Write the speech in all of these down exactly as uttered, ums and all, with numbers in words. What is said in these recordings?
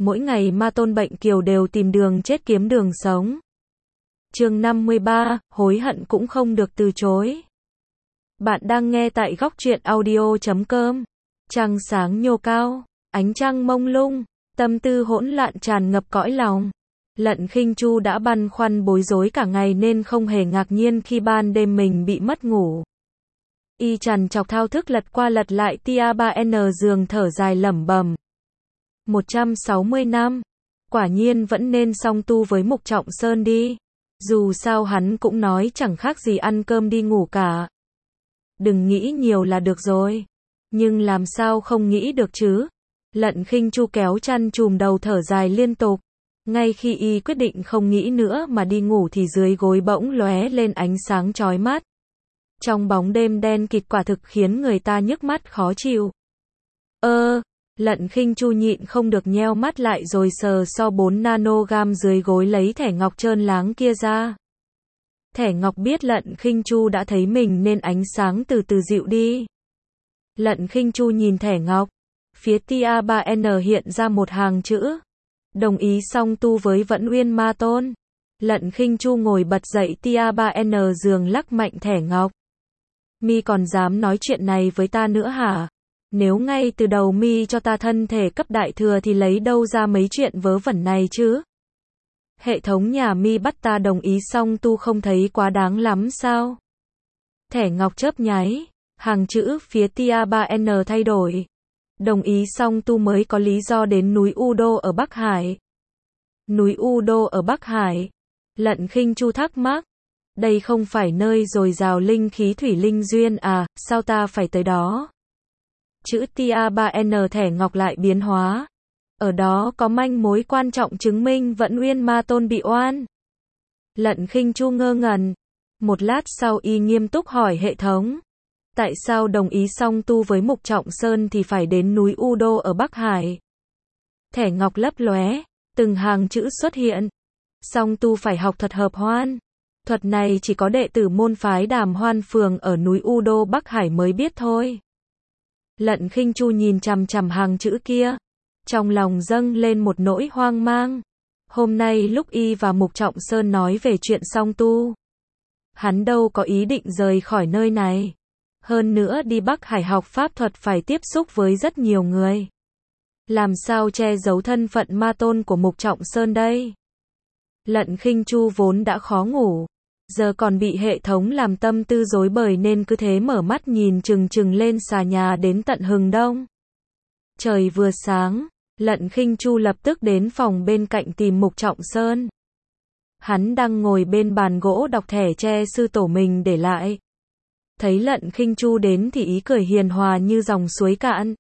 mỗi ngày ma tôn bệnh kiều đều tìm đường chết kiếm đường sống. Chương năm mươi ba, hối hận cũng không được từ chối. Bạn đang nghe tại góc truyện audio chấm com. Trăng sáng nhô cao, ánh trăng mông lung, tâm tư hỗn loạn tràn ngập cõi lòng. Lận Khinh Chu đã băn khoăn bối rối cả ngày nên không hề ngạc nhiên khi ban đêm mình bị mất ngủ. Y trằn trọc thao thức lật qua lật lại tia ba N giường thở dài lẩm bẩm. một trăm sáu mươi năm, quả nhiên vẫn nên song tu với Mục Trọng Sơn đi. Dù sao hắn cũng nói chẳng khác gì ăn cơm đi ngủ cả. Đừng nghĩ nhiều là được rồi. Nhưng làm sao không nghĩ được chứ? Lận Khinh Chu kéo chăn chùm đầu thở dài liên tục. Ngay khi y quyết định không nghĩ nữa mà đi ngủ thì dưới gối bỗng lóe lên ánh sáng chói mắt. Trong bóng đêm đen kịt quả thực khiến người ta nhức mắt khó chịu. Ơ, Lận Khinh Chu nhịn không được nheo mắt lại rồi sờ so bốn nanogam dưới gối lấy thẻ ngọc trơn láng kia ra. Thẻ ngọc biết Lận Khinh Chu đã thấy mình nên ánh sáng từ từ dịu đi. Lận Khinh Chu nhìn thẻ ngọc, phía tia ba N hiện ra một hàng chữ. Đồng ý song tu với Vẫn Uyên Ma Tôn. Lận Khinh Chu ngồi bật dậy tia ba N giường lắc mạnh thẻ ngọc. Mi còn dám nói chuyện này với ta nữa hả? Nếu ngay từ đầu mi cho ta thân thể cấp đại thừa thì lấy đâu ra mấy chuyện vớ vẩn này chứ? Hệ thống nhà mi bắt ta đồng ý song tu không thấy quá đáng lắm sao? Thẻ ngọc chớp nháy, hàng chữ phía tia ba N thay đổi. Đồng ý song tu mới có lý do đến núi U Đô ở Bắc Hải. Núi U Đô ở Bắc Hải. Lận Khinh Chu thắc mắc. Đây không phải nơi dồi dào linh khí thủy linh duyên à, sao ta phải tới đó? Chữ tia ba N thẻ ngọc lại biến hóa. Ở đó có manh mối quan trọng chứng minh Vẫn Uyên Ma Tôn bị oan. Lận Khinh Chu ngơ ngẩn. Một lát sau y nghiêm túc hỏi hệ thống. Tại sao đồng ý song tu với Mục Trọng Sơn thì phải đến núi U Đô ở Bắc Hải? Thẻ ngọc lấp lóe, từng hàng chữ xuất hiện. Song tu phải học thuật hợp hoan. Thuật này chỉ có đệ tử môn phái Đàm Hoan Phường ở núi U Đô Bắc Hải mới biết thôi. Lận Khinh Chu nhìn chằm chằm hàng chữ kia. Trong lòng dâng lên một nỗi hoang mang. Hôm nay lúc y và Mục Trọng Sơn nói về chuyện song tu. Hắn đâu có ý định rời khỏi nơi này. Hơn nữa đi Bắc Hải học pháp thuật phải tiếp xúc với rất nhiều người. Làm sao che giấu thân phận ma tôn của Mục Trọng Sơn đây? Lận Khinh Chu vốn đã khó ngủ. Giờ còn bị hệ thống làm tâm tư rối bời nên cứ thế mở mắt nhìn chừng chừng lên xà nhà đến tận hừng đông. Trời vừa sáng, Lận Khinh Chu lập tức đến phòng bên cạnh tìm Mục Trọng Sơn. Hắn đang ngồi bên bàn gỗ đọc thẻ tre sư tổ mình để lại. Thấy Lận Khinh Chu đến thì ý cười hiền hòa như dòng suối cạn.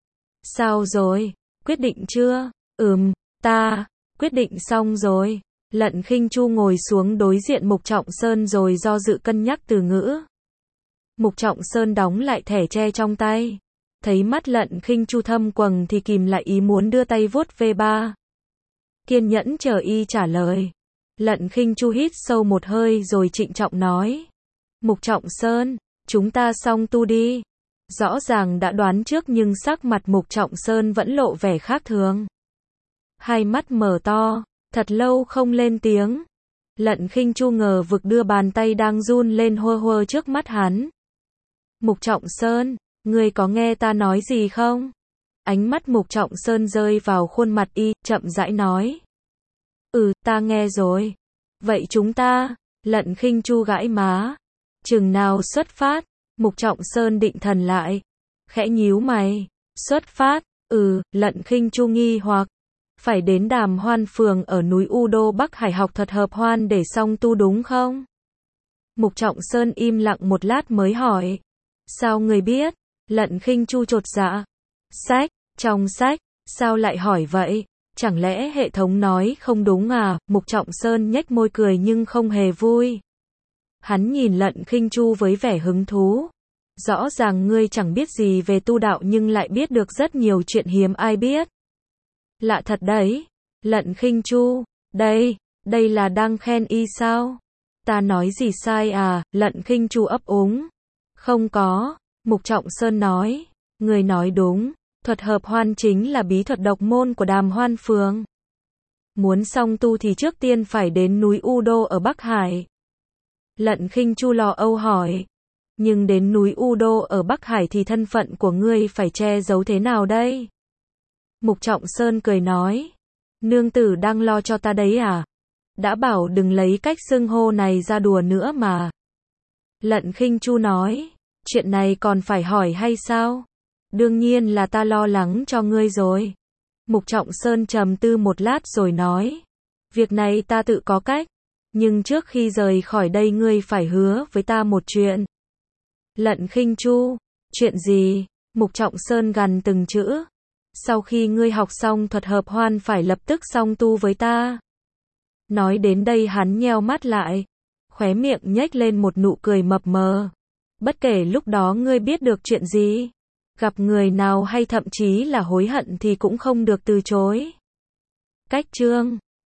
Sao rồi? Quyết định chưa? Ừm, ta, quyết định xong rồi. Lận Khinh Chu ngồi xuống đối diện Mục Trọng Sơn rồi do dự cân nhắc từ ngữ. Mục Trọng Sơn đóng lại thẻ tre trong tay. Thấy mắt Lận Khinh Chu thâm quầng thì kìm lại ý muốn đưa tay vuốt ve ba. Kiên nhẫn chờ y trả lời. Lận Khinh Chu hít sâu một hơi rồi trịnh trọng nói. Mục Trọng Sơn, chúng ta song tu đi. Rõ ràng đã đoán trước nhưng sắc mặt Mục Trọng Sơn vẫn lộ vẻ khác thường. Hai mắt mở to, thật lâu không lên tiếng. Lận Khinh Chu ngờ vực đưa bàn tay đang run lên hơ hơ trước mắt hắn. Mục Trọng Sơn, ngươi có nghe ta nói gì không? Ánh mắt Mục Trọng Sơn rơi vào khuôn mặt y, chậm rãi nói. Ừ, ta nghe rồi. Vậy chúng ta, Lận Khinh Chu gãi má. Chừng nào xuất phát? Mục Trọng Sơn định thần lại. Khẽ nhíu mày. Xuất phát? Ừ, Lận Khinh Chu nghi hoặc. Phải đến Đàm Hoan Phường ở núi U Đô Bắc Hải học thuật hợp hoan để song tu đúng không? Mục Trọng Sơn im lặng một lát mới hỏi. Sao người biết? Lận Khinh Chu chột dạ. Sách, trong sách, sao lại hỏi vậy? Chẳng lẽ hệ thống nói không đúng à? Mục Trọng Sơn nhếch môi cười nhưng không hề vui. Hắn nhìn Lận Khinh Chu với vẻ hứng thú. Rõ ràng ngươi chẳng biết gì về tu đạo nhưng lại biết được rất nhiều chuyện hiếm ai biết. Lạ thật đấy. Lận Khinh Chu, đây, đây là đang khen y sao? Ta nói gì sai à? Lận Khinh Chu ấp úng. Không có, Mục Trọng Sơn nói. Người nói đúng. Thuật hợp hoan chính là bí thuật độc môn của Đàm Hoan Phường. Muốn song tu thì trước tiên phải đến núi U Đô ở Bắc Hải. Lận Khinh Chu lo âu hỏi. Nhưng đến núi U Đô ở Bắc Hải thì thân phận của ngươi phải che giấu thế nào đây? Mục Trọng Sơn cười nói. Nương tử đang lo cho ta đấy à? Đã bảo đừng lấy cách xưng hô này ra đùa nữa mà. Lận Khinh Chu nói. Chuyện này còn phải hỏi hay sao? Đương nhiên là ta lo lắng cho ngươi rồi. Mục Trọng Sơn trầm tư một lát rồi nói. Việc này ta tự có cách. Nhưng trước khi rời khỏi đây ngươi phải hứa với ta một chuyện. Lận Khinh Chu. Chuyện gì? Mục Trọng Sơn gằn từng chữ. Sau khi ngươi học xong thuật hợp hoan phải lập tức song tu với ta. Nói đến đây hắn nheo mắt lại. Khóe miệng nhếch lên một nụ cười mập mờ. Bất kể lúc đó ngươi biết được chuyện gì. Gặp người nào hay thậm chí là hối hận thì cũng không được từ chối. Cách chương